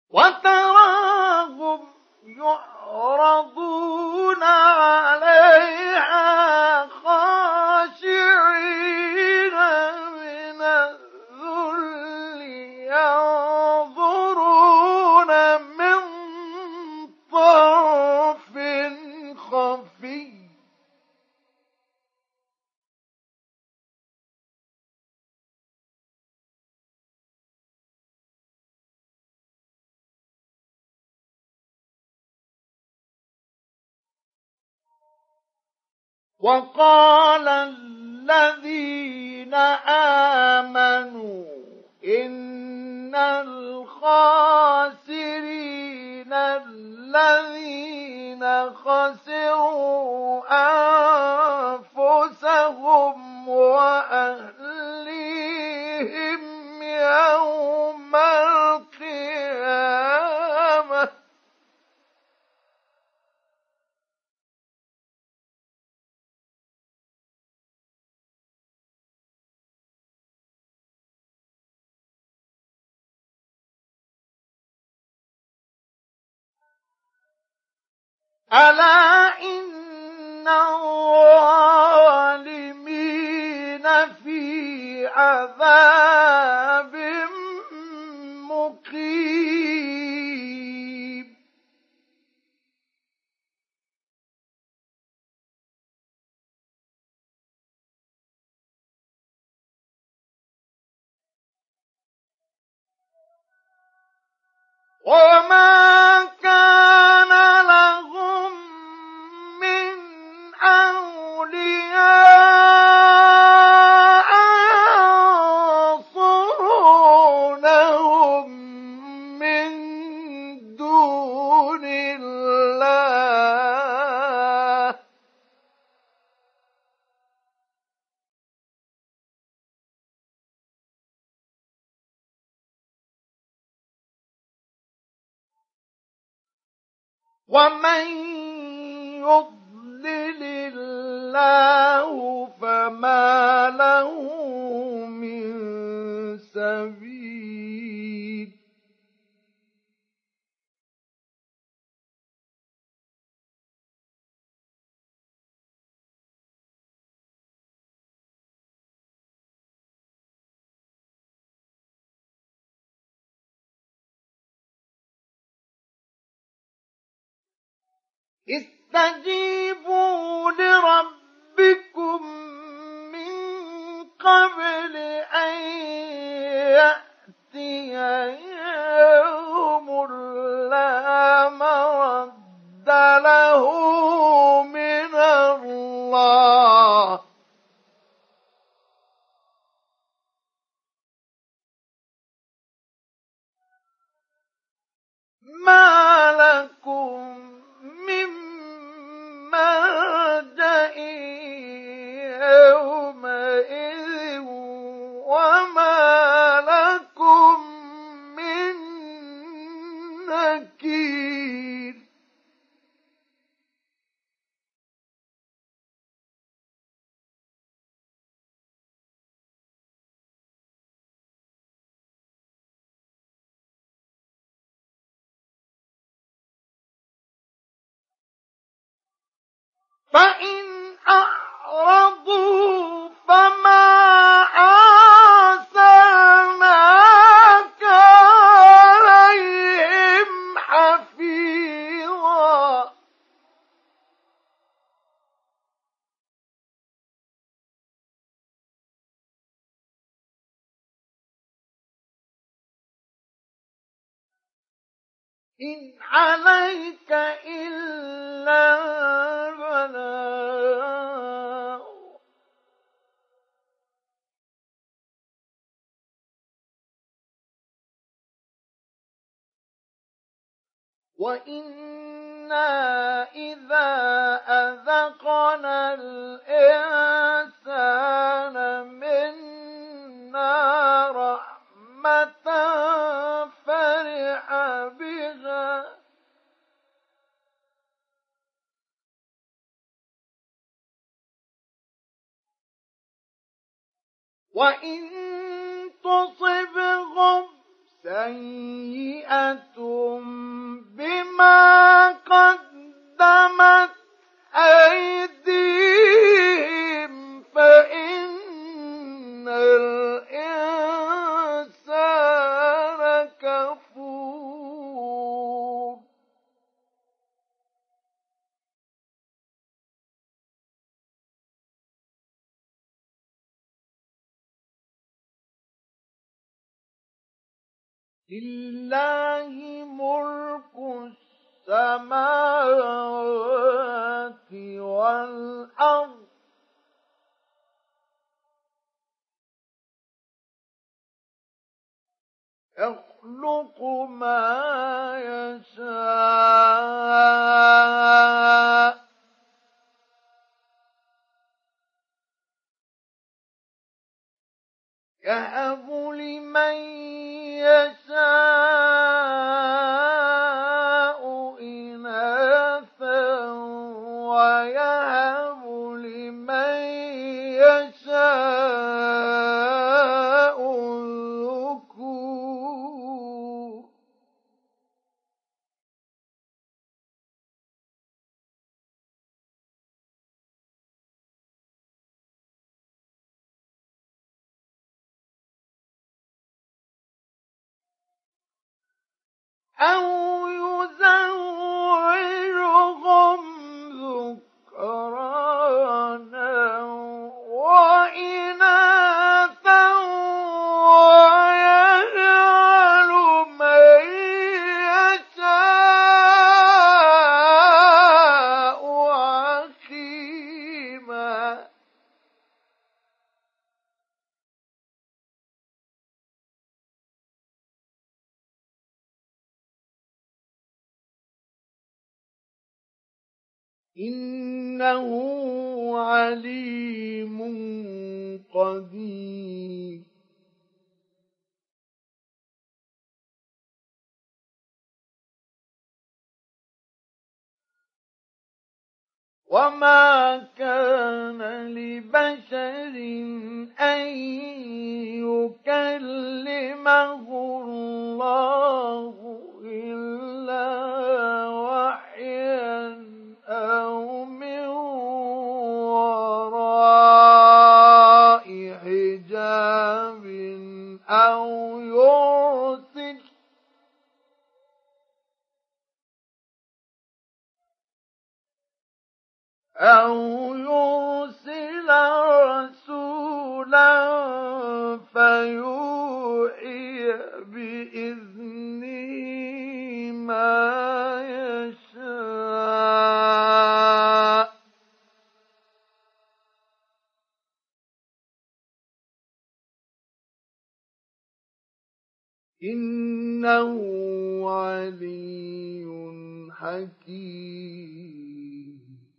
وتراهم يعرضون عليها خاشعين من الذل ينظرون من طرف خفي وقال الذين آمنوا إن الخاسرين الذين خسروا أنفسهم وأهليهم يوم القيامة ألا إن الظالمين في عذاب مقيم وما كان لهم من أولياء ينصرونهم من دون الله ومن يضلل الله فما له من سبيل استجيبوا لربكم من قبل أن يأتي يوم لا مرد له من الله ما لكم من ملجأ يومئذ وما لكم من نكير فإن أعرضوا فما أرسلناك عليهم حفيظا إن عليك إلا البلاغ وإنا إذا أذقنا الإنسان منا رحمة فرح بها وإن تصبهم سيئة بما قدمت أيديهم فإن الإنسان كفور لله ملك السماوات والأرض يخلق ما يشاء يهب لمن يشاء إناثا ويهب لمن يشاء الذكور أو يزوجهم ذكرانا وإناثا ويجعل من يشاء عقيما إنه عليم قدير وما كان لبشر أن يكلمه الله إلا وحيا أو من وراء حجاب أو يرسل رسولا فيوحي بإذنه ما يشاء إنه علي حكيم